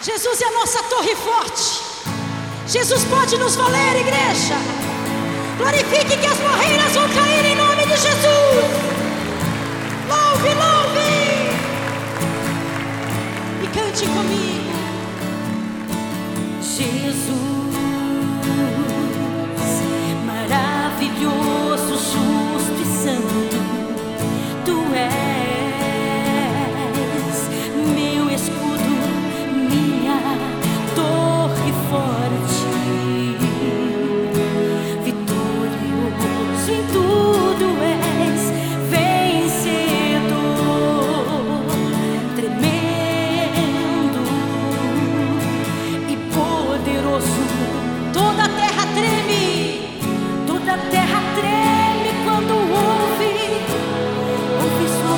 Jesus é a nossa torre forte. Jesus pode nos valer, igreja. Glorifique que as barreiras vão cair em nome de Jesus. Louve, louve. E cante comigo. Jesus, maravilhoso, justo e santo, Tu és meu escudo, minha torre forte, vitorioso em tudo és, vencedor, tremendo e poderoso. Toda a terra treme. Toda a terra treme quando ouve sua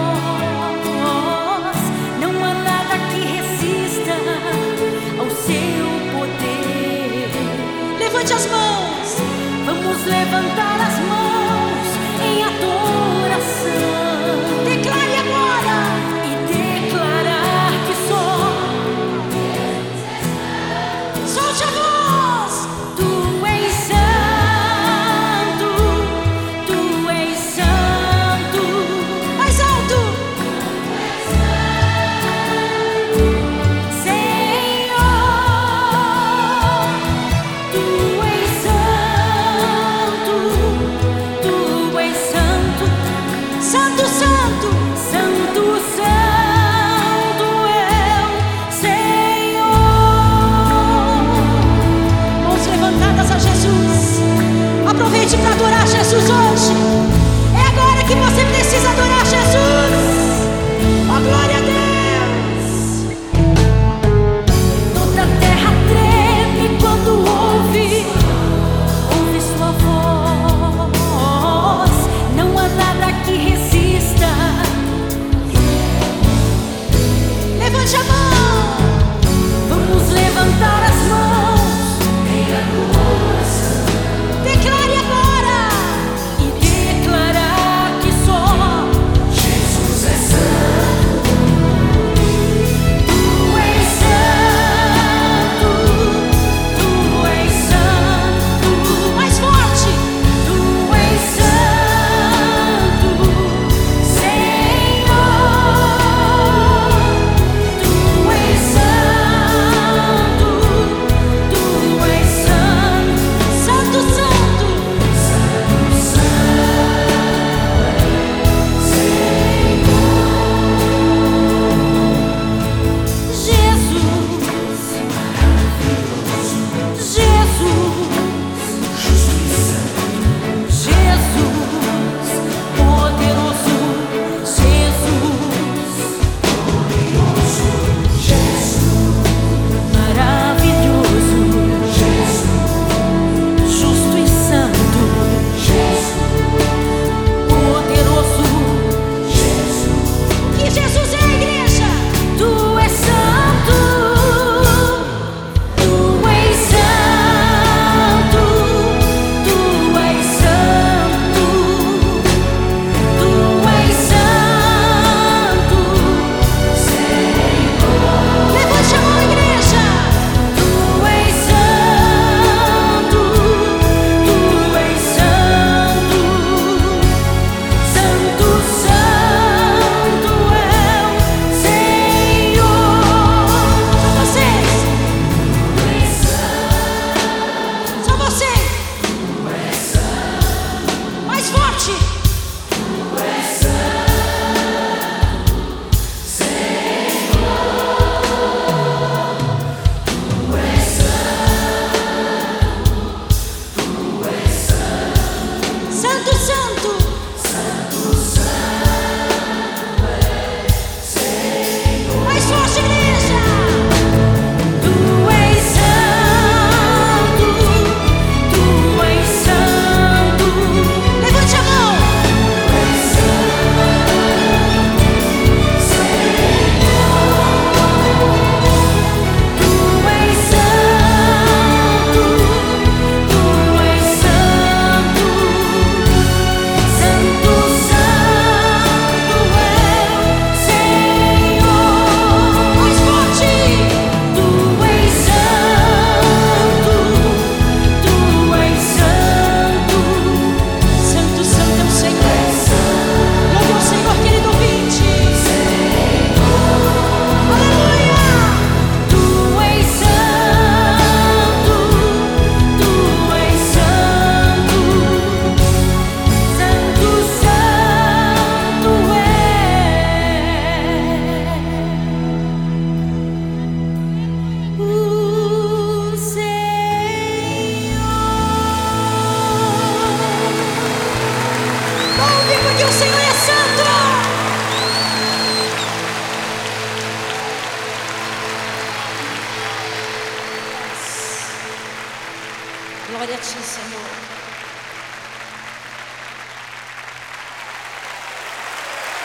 voz. Não há nada que resista ao seu poder. Levante as mãos. Vamos levantar as mãos em adoração. Declare agora. E declarar que só Solte a voz. Tu és santo, Tu és santo. Mais alto. Senhor, Tu és santo, Glória a ti, Senhor.